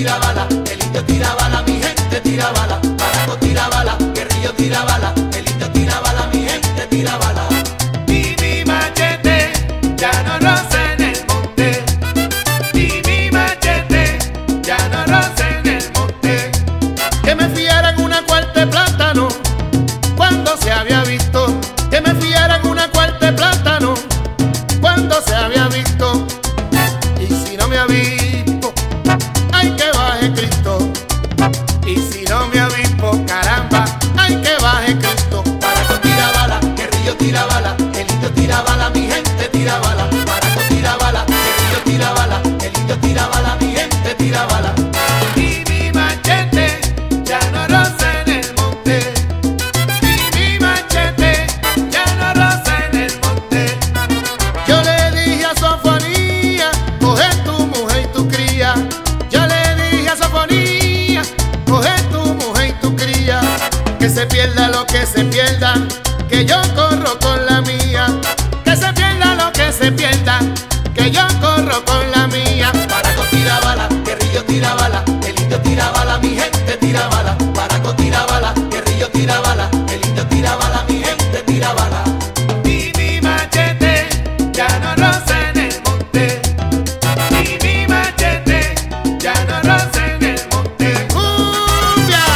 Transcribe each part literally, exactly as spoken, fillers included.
tira bala, el indio tira bala, mi gente tira bala, Paraco tira bala, Guerrillo tira bala, el indio tira bala, mi gente tira bala. Y mi machete ya no roza en el monte, y mi machete ya no roza en el monte. Que me fiaran una cuarta de plátano cuando se había visto, que me fiaran una cuarta de plátano cuando se había visto. Y si no me avispo, ay que baje Cristo. Y si no me avispo, caramba, ay que baje Cristo. Paraco tira bala, Guerrillo tira bala, el indio tira bala, mi gente tira bala, Paraco tira bala, Guerrillo tira bala, el indio tira bala, mi gente tira bala. Y mi machete ya no roza en el monte, y mi machete ya no roza en el monte. Yo le dije a Sofonía, coge tu mujer y tu cría. Yo le dije a Sofonía, coge tu mujer y tu cría. Que se pierda lo que se pierda, que yo corro con la mía. Que se pierda lo que se pierda, que yo corro con la mía. Paraco tira bala, Guerrillo tira bala, el indio tira bala, mi gente tira bala, Paraco tira bala, Guerrillo tira bala, el indio tira bala, mi gente tira bala. Y mi machete ya no roza en el monte, y mi machete ya no roza en el monte. ¡Cumbia!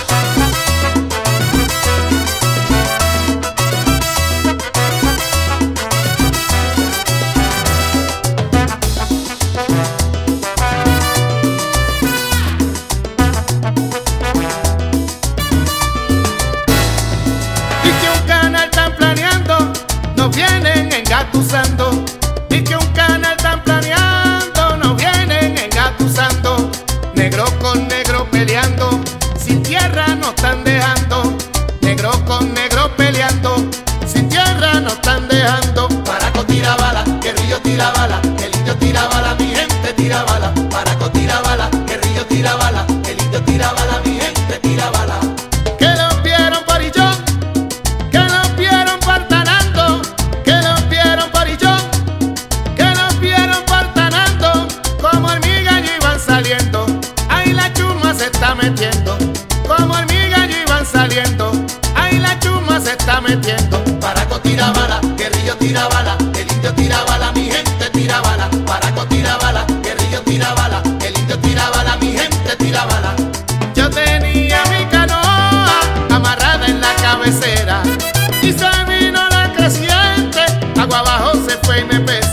Y que un canal están planeando, nos vienen engatusando. Y que un canal están planeando, nos vienen engatusando. Negro con negro peleando, sin tierra nos están dejando. Negro con negro peleando, sin tierra nos están dejando. Paraco tira bala, Guerrillo tira bala, el indio tira bala, mi gente tira bala, Paraco tira bala, Guerrillo tira bala, el indio tira bala, mi gente tira bala. Que los vieron por Illón, que los vieron por Tanando, que los vieron por Illón, que los vieron por Tanando. Como hormigas y iban saliendo, ahí la chuma se está metiendo. Como hormigas y iban saliendo, ahí la chuma se está metiendo. Paraco tira bala, Guerrillo tira bala, el indio tira bala, mi gente tira bala, Paraco tira bala, Guerrillo tira bala, el indio tira bala, mi gente tira bala. Yo tenía mi canoa amarrada en la cabecera y se vino la creciente, agua abajo se fue y me pesó.